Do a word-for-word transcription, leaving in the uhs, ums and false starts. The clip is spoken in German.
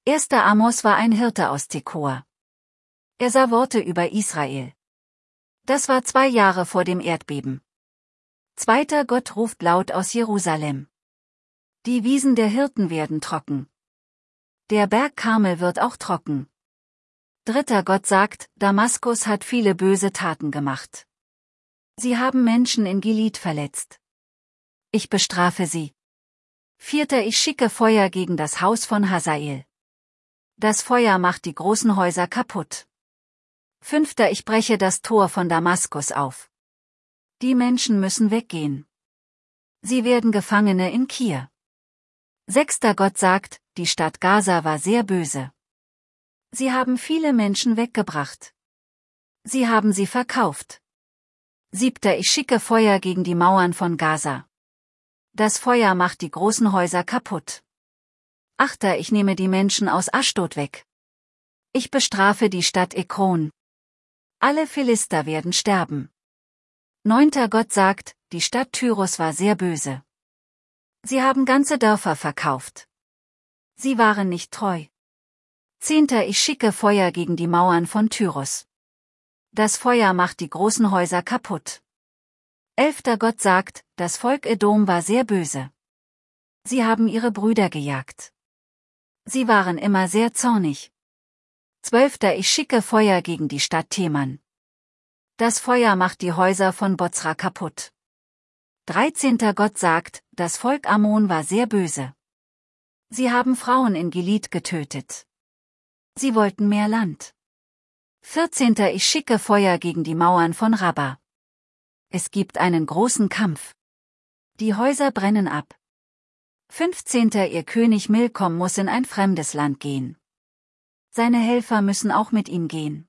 Erster Amos war ein Hirte aus Tekoa. Er sah Worte über Israel. Das war zwei Jahre vor dem Erdbeben. Zweiter Gott ruft laut aus Jerusalem. Die Wiesen der Hirten werden trocken. Der Berg Karmel wird auch trocken. Dritter Gott sagt, Damaskus hat viele böse Taten gemacht. Sie haben Menschen in Gilead verletzt. Ich bestrafe sie. Vierter Ich schicke Feuer gegen das Haus von Hazael. Das Feuer macht die großen Häuser kaputt. Fünfter Ich breche das Tor von Damaskus auf. Die Menschen müssen weggehen. Sie werden Gefangene in Kir. Sechster Gott sagt, die Stadt Gaza war sehr böse. Sie haben viele Menschen weggebracht. Sie haben sie verkauft. Siebter Ich schicke Feuer gegen die Mauern von Gaza. Das Feuer macht die großen Häuser kaputt. Achter Ich nehme die Menschen aus Aschdod weg. Ich bestrafe die Stadt Ekron. Alle Philister werden sterben. Neunter Gott sagt, die Stadt Tyrus war sehr böse. Sie haben ganze Dörfer verkauft. Sie waren nicht treu. Zehnter Ich schicke Feuer gegen die Mauern von Tyrus. Das Feuer macht die großen Häuser kaputt. Elfter Gott sagt, das Volk Edom war sehr böse. Sie haben ihre Brüder gejagt. Sie waren immer sehr zornig. Zwölfter Ich schicke Feuer gegen die Stadt Teman. Das Feuer macht die Häuser von Bozra kaputt. Dreizehnter Gott sagt, das Volk Ammon war sehr böse. Sie haben Frauen in Gilead getötet. Sie wollten mehr Land. Vierzehnter Ich schicke Feuer gegen die Mauern von Rabba. Es gibt einen großen Kampf. Die Häuser brennen ab. Fünfzehnter Ihr König Milkom muss in ein fremdes Land gehen. Seine Helfer müssen auch mit ihm gehen.